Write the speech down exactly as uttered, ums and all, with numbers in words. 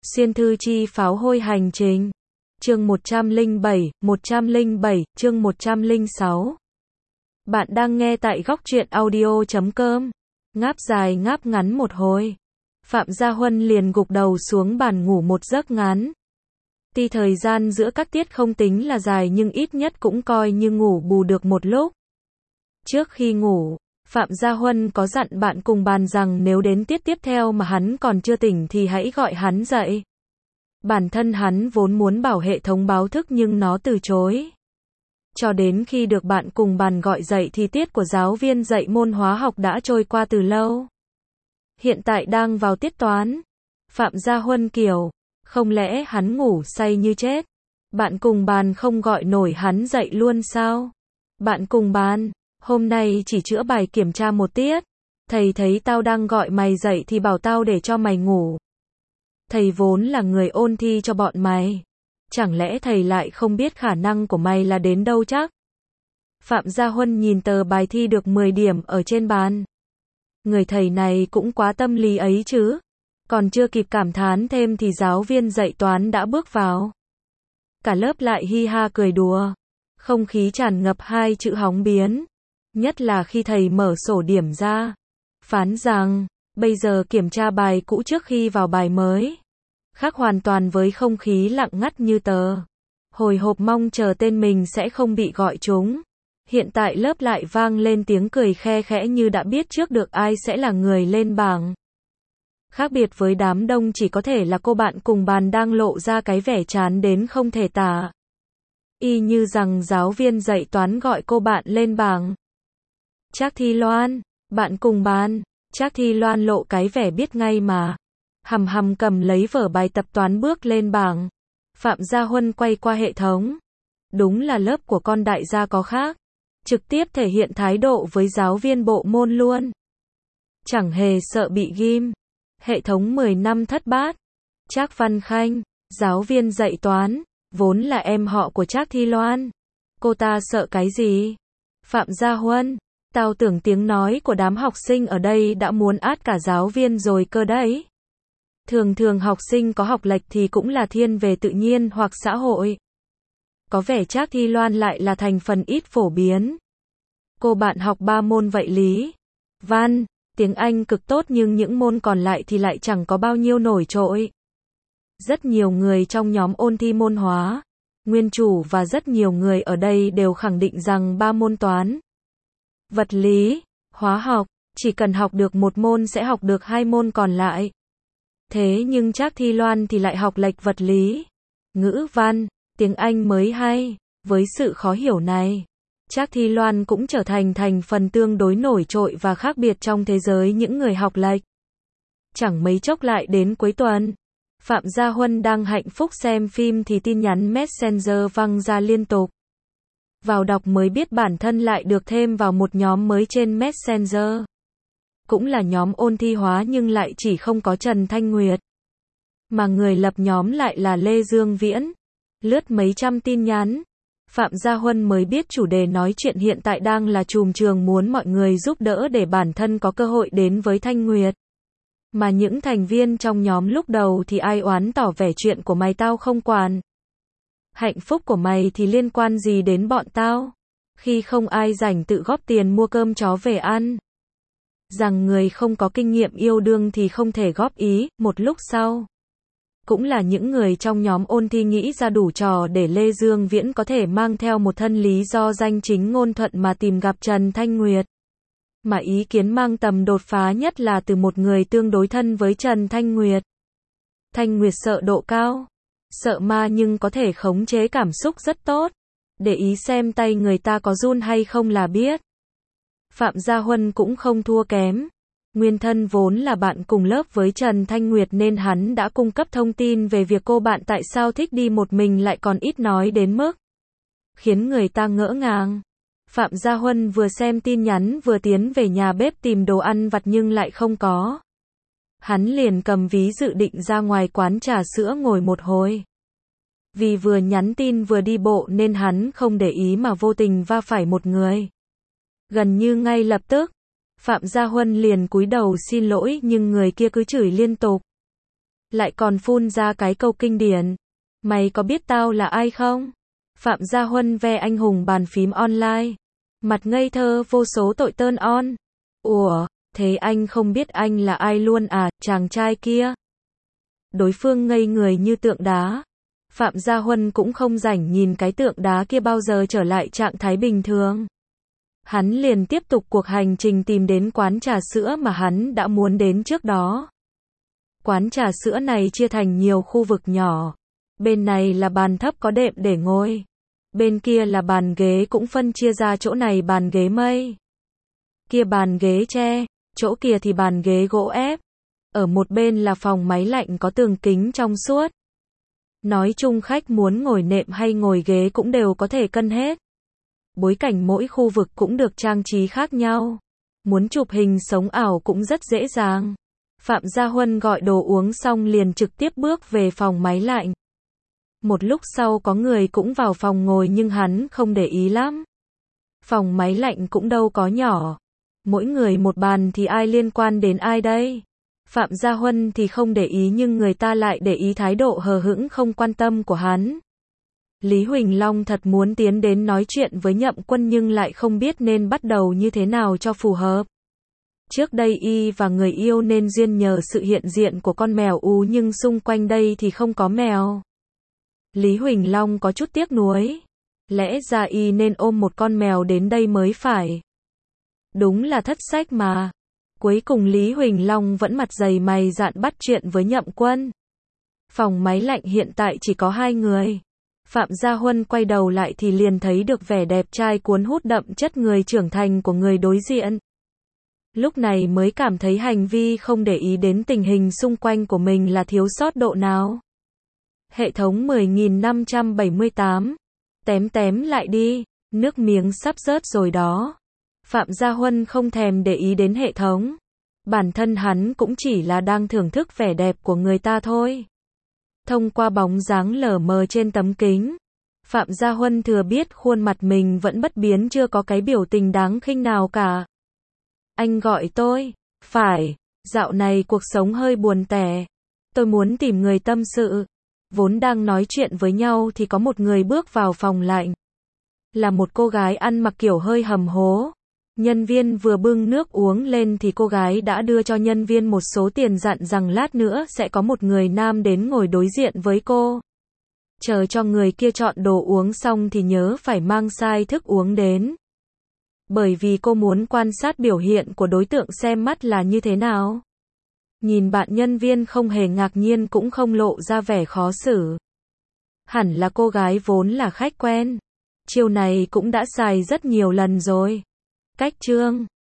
Xuyên thư chi pháo hôi hành trình. Chương một trăm lẻ bảy, một trăm lẻ bảy, chương một trăm lẻ sáu. Bạn đang nghe tại góc truyện audio chấm com. Ngáp dài ngáp ngắn một hồi. Phạm Gia Huân liền gục đầu xuống bàn ngủ một giấc ngắn. Tuy thời gian giữa các tiết không tính là dài nhưng ít nhất cũng coi như ngủ bù được một lúc. Trước khi ngủ, Phạm Gia Huân có dặn bạn cùng bàn rằng nếu đến tiết tiếp theo mà hắn còn chưa tỉnh thì hãy gọi hắn dậy. Bản thân hắn vốn muốn bảo hệ thống báo thức nhưng nó từ chối. Cho đến khi được bạn cùng bàn gọi dậy thì tiết của giáo viên dạy môn hóa học đã trôi qua từ lâu. Hiện tại đang vào tiết toán. Phạm Gia Huân kiểu, không lẽ hắn ngủ say như chết? Bạn cùng bàn không gọi nổi hắn dậy luôn sao? Bạn cùng bàn, hôm nay chỉ chữa bài kiểm tra một tiết. Thầy thấy tao đang gọi mày dậy thì bảo tao để cho mày ngủ. Thầy vốn là người ôn thi cho bọn mày. Chẳng lẽ thầy lại không biết khả năng của mày là đến đâu chắc? Phạm Gia Huân nhìn tờ bài thi được mười điểm ở trên bàn. Người thầy này cũng quá tâm lý ấy chứ. Còn chưa kịp cảm thán thêm thì giáo viên dạy toán đã bước vào. Cả lớp lại hi ha cười đùa. Không khí tràn ngập hai chữ hóng biến. Nhất là khi thầy mở sổ điểm ra. Phán rằng, bây giờ kiểm tra bài cũ trước khi vào bài mới. Khác hoàn toàn với không khí lặng ngắt như tờ. Hồi hộp mong chờ tên mình sẽ không bị gọi trúng. Hiện tại lớp lại vang lên tiếng cười khe khẽ như đã biết trước được ai sẽ là người lên bảng. Khác biệt với đám đông chỉ có thể là cô bạn cùng bàn đang lộ ra cái vẻ chán đến không thể tả. Y như rằng giáo viên dạy toán gọi cô bạn lên bảng. Trác Thi Loan, bạn cùng bàn. Trác Thi Loan lộ cái vẻ biết ngay mà. Hầm hầm cầm lấy vở bài tập toán bước lên bảng. Phạm Gia Huân quay qua hệ thống. Đúng là lớp của con đại gia có khác. Trực tiếp thể hiện thái độ với giáo viên bộ môn luôn. Chẳng hề sợ bị ghim. Hệ thống mười năm thất bát. Trác Văn Khanh, giáo viên dạy toán, vốn là em họ của Trác Thi Loan. Cô ta sợ cái gì? Phạm Gia Huân, tao tưởng tiếng nói của đám học sinh ở đây đã muốn át cả giáo viên rồi cơ đấy. Thường thường học sinh có học lệch thì cũng là thiên về tự nhiên hoặc xã hội. Có vẻ Trác Thi Loan lại là thành phần ít phổ biến. Cô bạn học ba môn vậy lý, văn, tiếng Anh cực tốt nhưng những môn còn lại thì lại chẳng có bao nhiêu nổi trội. Rất nhiều người trong nhóm ôn thi môn hóa, nguyên chủ và rất nhiều người ở đây đều khẳng định rằng ba môn toán, vật lý, hóa học, chỉ cần học được một môn sẽ học được hai môn còn lại. Thế nhưng Trác Thi Loan thì lại học lệch vật lý, ngữ văn, tiếng Anh mới hay. Với sự khó hiểu này, Trác Thi Loan cũng trở thành thành phần tương đối nổi trội và khác biệt trong thế giới những người học lệch. Chẳng mấy chốc lại đến cuối tuần, Phạm Gia Huân đang hạnh phúc xem phim thì tin nhắn Messenger văng ra liên tục. Vào đọc mới biết bản thân lại được thêm vào một nhóm mới trên Messenger. Cũng là nhóm ôn thi hóa nhưng lại chỉ không có Trần Thanh Nguyệt. Mà người lập nhóm lại là Lê Dương Viễn. Lướt mấy trăm tin nhắn, Phạm Gia Huân mới biết chủ đề nói chuyện hiện tại đang là trùm trường muốn mọi người giúp đỡ để bản thân có cơ hội đến với Thanh Nguyệt. Mà những thành viên trong nhóm lúc đầu thì ai oán tỏ vẻ chuyện của mày tao không quản. Hạnh phúc của mày thì liên quan gì đến bọn tao? Khi không ai rảnh tự góp tiền mua cơm chó về ăn. Rằng người không có kinh nghiệm yêu đương thì không thể góp ý, một lúc sau. Cũng là những người trong nhóm ôn thi nghĩ ra đủ trò để Lê Dương Viễn có thể mang theo một thân lý do danh chính ngôn thuận mà tìm gặp Trần Thanh Nguyệt. Mà ý kiến mang tầm đột phá nhất là từ một người tương đối thân với Trần Thanh Nguyệt. Thanh Nguyệt sợ độ cao, sợ ma nhưng có thể khống chế cảm xúc rất tốt. Để ý xem tay người ta có run hay không là biết. Phạm Gia Huân cũng không thua kém. Nguyên thân vốn là bạn cùng lớp với Trần Thanh Nguyệt nên hắn đã cung cấp thông tin về việc cô bạn tại sao thích đi một mình lại còn ít nói đến mức khiến người ta ngỡ ngàng. Phạm Gia Huân vừa xem tin nhắn vừa tiến về nhà bếp tìm đồ ăn vặt nhưng lại không có. Hắn liền cầm ví dự định ra ngoài quán trà sữa ngồi một hồi. Vì vừa nhắn tin vừa đi bộ nên hắn không để ý mà vô tình va phải một người. Gần như ngay lập tức, Phạm Gia Huân liền cúi đầu xin lỗi nhưng người kia cứ chửi liên tục. Lại còn phun ra cái câu kinh điển. Mày có biết tao là ai không? Phạm Gia Huân ve anh hùng bàn phím online. Mặt ngây thơ vô số tội tơn on. Ủa, thế anh không biết anh là ai luôn à, chàng trai kia? Đối phương ngây người như tượng đá. Phạm Gia Huân cũng không rảnh nhìn cái tượng đá kia bao giờ trở lại trạng thái bình thường. Hắn liền tiếp tục cuộc hành trình tìm đến quán trà sữa mà hắn đã muốn đến trước đó. Quán trà sữa này chia thành nhiều khu vực nhỏ. Bên này là bàn thấp có đệm để ngồi. Bên kia là bàn ghế cũng phân chia ra, chỗ này bàn ghế mây. Kia bàn ghế tre, chỗ kia thì bàn ghế gỗ ép. Ở một bên là phòng máy lạnh có tường kính trong suốt. Nói chung khách muốn ngồi nệm hay ngồi ghế cũng đều có thể cân hết. Bối cảnh mỗi khu vực cũng được trang trí khác nhau. Muốn chụp hình sống ảo cũng rất dễ dàng. Phạm Gia Huân gọi đồ uống xong liền trực tiếp bước về phòng máy lạnh. Một lúc sau có người cũng vào phòng ngồi nhưng hắn không để ý lắm. Phòng máy lạnh cũng đâu có nhỏ. Mỗi người một bàn thì ai liên quan đến ai đây? Phạm Gia Huân thì không để ý nhưng người ta lại để ý thái độ hờ hững không quan tâm của hắn. Lý Huỳnh Long thật muốn tiến đến nói chuyện với Nhậm Quân nhưng lại không biết nên bắt đầu như thế nào cho phù hợp. Trước đây y và người yêu nên duyên nhờ sự hiện diện của con mèo ú nhưng xung quanh đây thì không có mèo. Lý Huỳnh Long có chút tiếc nuối. Lẽ ra y nên ôm một con mèo đến đây mới phải. Đúng là thất sách mà. Cuối cùng Lý Huỳnh Long vẫn mặt dày mày dạn bắt chuyện với Nhậm Quân. Phòng máy lạnh hiện tại chỉ có hai người. Phạm Gia Huân quay đầu lại thì liền thấy được vẻ đẹp trai cuốn hút đậm chất người trưởng thành của người đối diện. Lúc này mới cảm thấy hành vi không để ý đến tình hình xung quanh của mình là thiếu sót độ nào. Hệ thống mười nghìn năm trăm bảy mươi tám. Tém tém lại đi, nước miếng sắp rớt rồi đó. Phạm Gia Huân không thèm để ý đến hệ thống. Bản thân hắn cũng chỉ là đang thưởng thức vẻ đẹp của người ta thôi. Thông qua bóng dáng lờ mờ trên tấm kính, Phạm Gia Huân thừa biết khuôn mặt mình vẫn bất biến, chưa có cái biểu tình đáng khinh nào cả. Anh gọi tôi? Phải, dạo này cuộc sống hơi buồn tẻ. Tôi muốn tìm người tâm sự. Vốn đang nói chuyện với nhau thì có một người bước vào phòng lạnh. Là một cô gái ăn mặc kiểu hơi hầm hố. Nhân viên vừa bưng nước uống lên thì cô gái đã đưa cho nhân viên một số tiền, dặn rằng lát nữa sẽ có một người nam đến ngồi đối diện với cô. Chờ cho người kia chọn đồ uống xong thì nhớ phải mang sai thức uống đến. Bởi vì cô muốn quan sát biểu hiện của đối tượng xem mắt là như thế nào. Nhìn bạn nhân viên không hề ngạc nhiên cũng không lộ ra vẻ khó xử. Hẳn là cô gái vốn là khách quen. Chiêu này cũng đã xài rất nhiều lần rồi. Cách chương